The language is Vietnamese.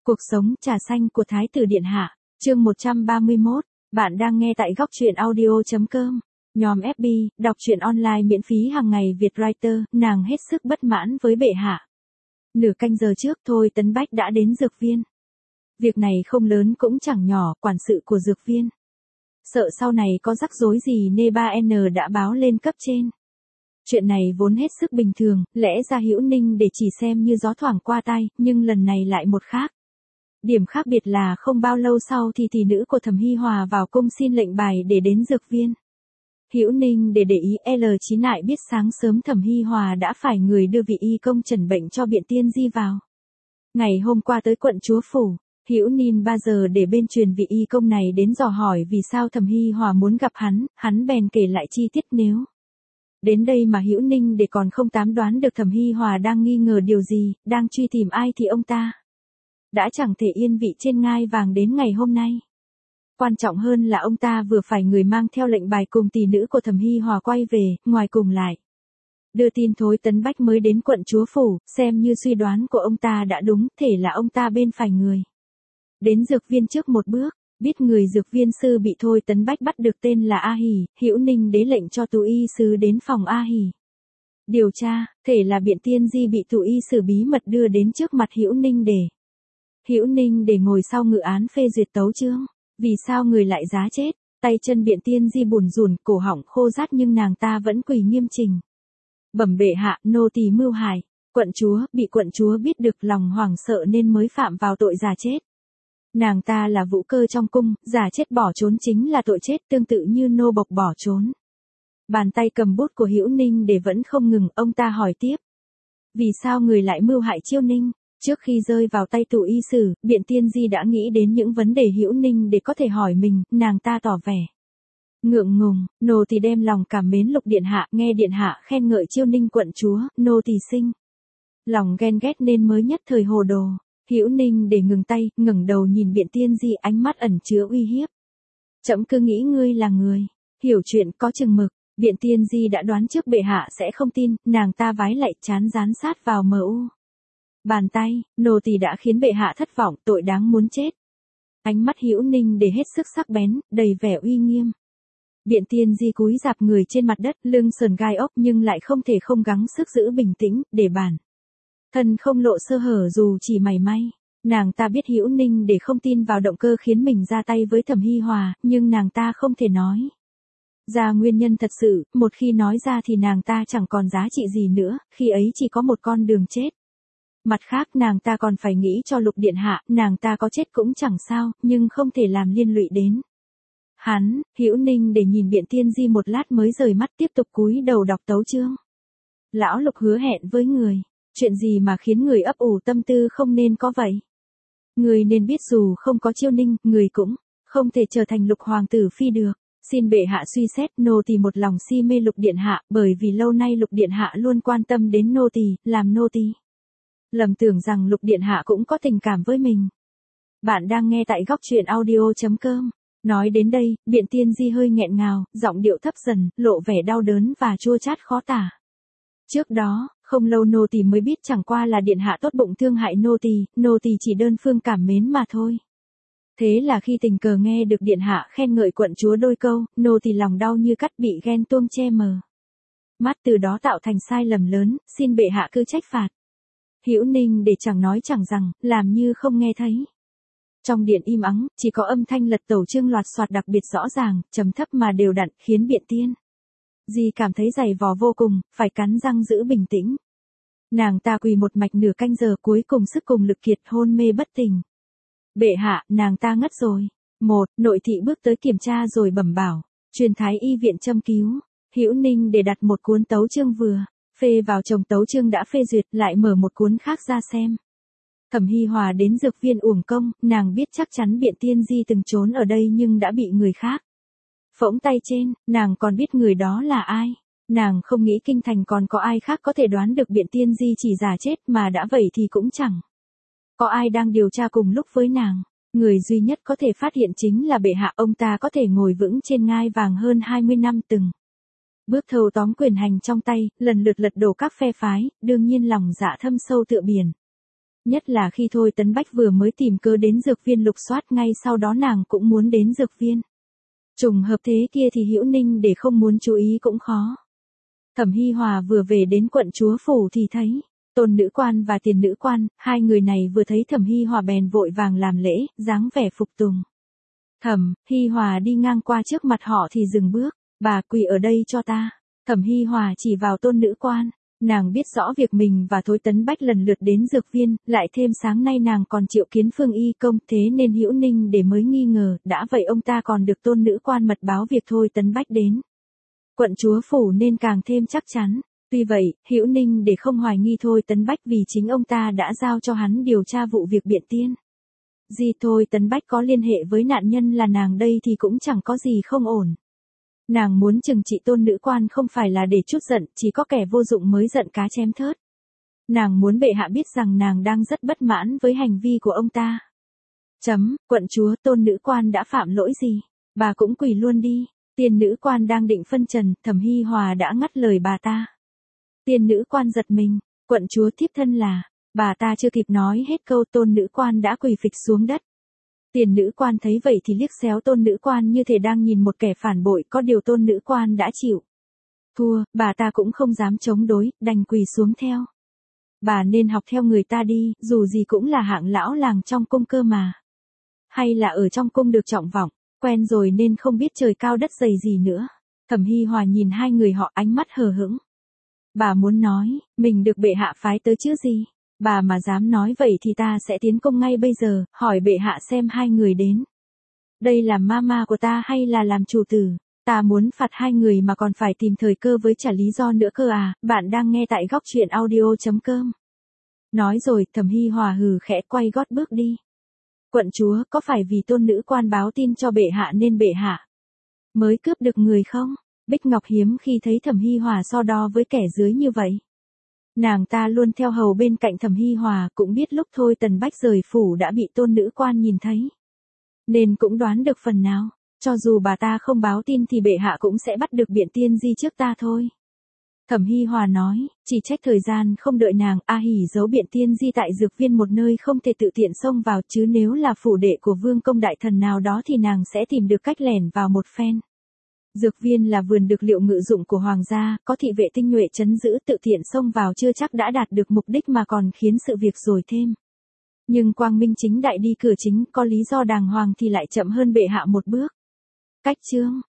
Cuộc sống trà xanh của Thái tử Điện Hạ, chương 131, bạn đang nghe tại góc truyện audio.com. Nhóm FB, đọc truyện online miễn phí hàng ngày Vietwriter, nàng hết sức bất mãn với bệ hạ. Nửa canh giờ trước thôi Tấn Bách đã đến dược viên. Việc này không lớn cũng chẳng nhỏ, quản sự của dược viên. Sợ sau này có rắc rối gì nên 3N đã báo lên cấp trên. Chuyện này vốn hết sức bình thường, lẽ ra Hữu Ninh để chỉ xem như gió thoảng qua tai, nhưng lần này lại một khác. Điểm khác biệt là không bao lâu sau thì tỷ nữ của Thẩm Hi Hòa vào cung xin lệnh bài để đến dược viên. Hữu Ninh để ý L9 lại biết sáng sớm Thẩm Hi Hòa đã phải người đưa vị y công trần bệnh cho Biện Tiên Di vào. Ngày hôm qua tới quận chúa phủ, Hữu Ninh 3 giờ để bên truyền vị y công này đến dò hỏi vì sao Thẩm Hi Hòa muốn gặp hắn bèn kể lại chi tiết nếu. Đến đây mà Hữu Ninh để còn không tám đoán được Thẩm Hi Hòa đang nghi ngờ điều gì, đang truy tìm ai thì ông ta đã chẳng thể yên vị trên ngai vàng đến ngày hôm nay. Quan trọng hơn là ông ta vừa phải người mang theo lệnh bài cùng tỷ nữ của Thẩm Hi Hòa quay về, ngoài cùng lại đưa tin thối Tấn Bách mới đến quận chúa phủ, xem như suy đoán của ông ta đã đúng, thể là ông ta bên phải người. Đến dược viên trước một bước, biết người dược viên sư bị thôi Tấn Bách bắt được tên là A Hỷ, Hữu Ninh đế lệnh cho tù y sứ đến phòng A Hỷ điều tra, thể là Biện Tiên Di bị tù y sử bí mật đưa đến trước mặt Hữu Ninh để Hữu Ninh để ngồi sau ngự án phê duyệt tấu chương. Vì sao người lại giá chết? Tay chân Biện Tiên Di bùn rùn, cổ họng khô rát nhưng nàng ta vẫn quỳ nghiêm chỉnh. Bẩm bệ hạ, nô tỳ mưu hại. Quận chúa, bị quận chúa biết được lòng hoảng sợ nên mới phạm vào tội giả chết. Nàng ta là vũ cơ trong cung, giả chết bỏ trốn chính là tội chết, tương tự như nô bộc bỏ trốn. Bàn tay cầm bút của Hữu Ninh để vẫn không ngừng, ông ta hỏi tiếp. Vì sao người lại mưu hại Chiêu Ninh? Trước khi rơi vào tay tù y sử, Biện Tiên Di đã nghĩ đến những vấn đề Hữu Ninh để có thể hỏi mình, nàng ta tỏ vẻ ngượng ngùng, nô tỳ đem lòng cảm mến Lục điện hạ, nghe điện hạ khen ngợi Chiêu Ninh quận chúa, nô tỳ sinh lòng ghen ghét nên mới nhất thời hồ đồ. Hữu Ninh để ngừng tay, ngẩng đầu nhìn Biện Tiên Di, ánh mắt ẩn chứa uy hiếp. Trẫm cứ nghĩ ngươi là người hiểu chuyện có chừng mực. Biện Tiên Di đã đoán trước bệ hạ sẽ không tin, nàng ta vái lạy trán dán sát vào MU. Bàn tay, nô tỳ đã khiến bệ hạ thất vọng, tội đáng muốn chết. Ánh mắt Hữu Ninh để hết sức sắc bén, đầy vẻ uy nghiêm. Biện Tiên Di cúi rạp người trên mặt đất, lưng sườn gai ốc nhưng lại không thể không gắng sức giữ bình tĩnh, để bản thân không lộ sơ hở dù chỉ mảy may. Nàng ta biết Hữu Ninh để không tin vào động cơ khiến mình ra tay với Thẩm Hi Hòa, nhưng nàng ta không thể nói ra nguyên nhân thật sự, một khi nói ra thì nàng ta chẳng còn giá trị gì nữa, khi ấy chỉ có một con đường chết. Mặt khác nàng ta còn phải nghĩ cho Lục điện hạ, nàng ta có chết cũng chẳng sao, nhưng không thể làm liên lụy đến hắn. Hữu Ninh để nhìn Biện Tiên Di một lát mới rời mắt, tiếp tục cúi đầu đọc tấu chương. Lão Lục hứa hẹn với người, chuyện gì mà khiến người ấp ủ tâm tư không nên có vậy. Người nên biết dù không có Chiêu Ninh, người cũng không thể trở thành Lục hoàng tử phi được. Xin bệ hạ suy xét, nô tỳ một lòng si mê Lục điện hạ, bởi vì lâu nay Lục điện hạ luôn quan tâm đến nô tỳ, làm nô tỳ lầm tưởng rằng Lục điện hạ cũng có tình cảm với mình. Bạn đang nghe tại góc truyện audio.com. Nói đến đây, Biện Tiên Di hơi nghẹn ngào, giọng điệu thấp dần, lộ vẻ đau đớn và chua chát khó tả. Trước đó, không lâu nô tỳ mới biết chẳng qua là điện hạ tốt bụng thương hại nô tỳ chỉ đơn phương cảm mến mà thôi. Thế là khi tình cờ nghe được điện hạ khen ngợi quận chúa đôi câu, nô tỳ lòng đau như cắt, bị ghen tuông che mờ mắt, từ đó tạo thành sai lầm lớn, xin bệ hạ cứ trách phạt. Hữu Ninh để chẳng nói chẳng rằng, làm như không nghe thấy. Trong điện im ắng, chỉ có âm thanh lật tấu chương loạt soạt đặc biệt rõ ràng, trầm thấp mà đều đặn, khiến Biện Tiên Di cảm thấy dày vò vô cùng, phải cắn răng giữ bình tĩnh. Nàng ta quỳ một mạch nửa canh giờ, cuối cùng sức cùng lực kiệt, hôn mê bất tỉnh. Bệ hạ, nàng ta ngất rồi. Nội thị bước tới kiểm tra rồi bẩm bảo, truyền thái y viện châm cứu. Hữu Ninh để đặt một cuốn tấu chương vừa phê vào chồng tấu chương đã phê duyệt, lại mở một cuốn khác ra xem. Thẩm Hi Hòa đến dược viên uổng công, nàng biết chắc chắn Biện Tiên Di từng trốn ở đây nhưng đã bị người khác phỗng tay trên, nàng còn biết người đó là ai. Nàng không nghĩ kinh thành còn có ai khác có thể đoán được Biện Tiên Di chỉ giả chết, mà đã vậy thì cũng chẳng có ai đang điều tra cùng lúc với nàng. Người duy nhất có thể phát hiện chính là bệ hạ, ông ta có thể ngồi vững trên ngai vàng hơn 20 năm từng bước thâu tóm quyền hành trong tay, lần lượt lật đổ các phe phái, đương nhiên lòng dạ thâm sâu tựa biển. Nhất là khi Thôi Tấn Bách vừa mới tìm cớ đến dược viên lục soát, ngay sau đó nàng cũng muốn đến dược viên. Trùng hợp thế kia thì Hữu Ninh để không muốn chú ý cũng khó. Thẩm Hi Hòa vừa về đến quận chúa phủ thì thấy Tôn nữ quan và Tiền nữ quan, hai người này vừa thấy Thẩm Hi Hòa bèn vội vàng làm lễ, dáng vẻ phục tùng. Thẩm Hi Hòa đi ngang qua trước mặt họ thì dừng bước, bà quỳ ở đây cho ta. Thẩm Hi Hòa chỉ vào Tôn nữ quan, nàng biết rõ việc mình và Thôi Tấn Bách lần lượt đến dược viên, lại thêm sáng nay nàng còn triệu kiến Phương Y công, thế nên Hữu Ninh để mới nghi ngờ, đã vậy ông ta còn được Tôn nữ quan mật báo việc Thôi Tấn Bách đến quận chúa phủ nên càng thêm chắc chắn. Tuy vậy, Hữu Ninh để không hoài nghi Thôi Tấn Bách vì chính ông ta đã giao cho hắn điều tra vụ việc Biện Tiên. Thôi Tấn Bách có liên hệ với nạn nhân là nàng đây thì cũng chẳng có gì không ổn. Nàng muốn trừng trị Tôn nữ quan không phải là để chút giận, chỉ có kẻ vô dụng mới giận cá chém thớt. Nàng muốn bệ hạ biết rằng nàng đang rất bất mãn với hành vi của ông ta. Quận chúa, Tôn nữ quan đã phạm lỗi gì? Bà cũng quỳ luôn đi. Tiền nữ quan đang định phân trần, Thẩm Hi Hòa đã ngắt lời bà ta. Tiền nữ quan giật mình, quận chúa thiếp thân là, bà ta chưa kịp nói hết câu Tôn nữ quan đã quỳ phịch xuống đất. Tiền nữ quan thấy vậy thì liếc xéo Tôn nữ quan như thể đang nhìn một kẻ phản bội, có điều Tôn nữ quan đã chịu thua, bà ta cũng không dám chống đối, đành quỳ xuống theo. Bà nên học theo người ta đi, dù gì cũng là hạng lão làng trong cung cơ mà. Hay là ở trong cung được trọng vọng, quen rồi nên không biết trời cao đất dày gì nữa. Thẩm Hi Hòa nhìn hai người họ, ánh mắt hờ hững. Bà muốn nói, mình được bệ hạ phái tới chứ gì? Bà mà dám nói vậy thì ta sẽ tiến công ngay bây giờ, hỏi bệ hạ xem hai người đến đây làm mama của ta hay là làm chủ tử. Ta muốn phạt hai người mà còn phải tìm thời cơ với trả lý do nữa cơ à. Bạn đang nghe tại góc truyện audio.com. Nói rồi, Thẩm Hi Hòa hừ khẽ quay gót bước đi. Quận chúa, có phải vì Tôn nữ quan báo tin cho bệ hạ nên bệ hạ mới cướp được người không? Bích Ngọc hiếm khi thấy Thẩm Hi Hòa so đo với kẻ dưới như vậy. Nàng ta luôn theo hầu bên cạnh Thẩm Hi Hòa, cũng biết lúc Thôi Tấn Bách rời phủ đã bị Tôn nữ quan nhìn thấy. Nên cũng đoán được phần nào, cho dù bà ta không báo tin thì bệ hạ cũng sẽ bắt được Biện Tiên Di trước ta thôi. Thẩm Hi Hòa nói, chỉ trách thời gian không đợi nàng, A Hỉ giấu Biện Tiên Di tại dược viên một nơi không thể tự tiện xông vào, chứ nếu là phủ đệ của vương công đại thần nào đó thì nàng sẽ tìm được cách lẻn vào một phen. Dược viên là vườn được liệu ngự dụng của hoàng gia, có thị vệ tinh nhuệ trấn giữ, tự tiện xông vào chưa chắc đã đạt được mục đích mà còn khiến sự việc rồi thêm. Nhưng quang minh chính đại đi cửa chính, có lý do đàng hoàng thì lại chậm hơn bệ hạ một bước. Cách chương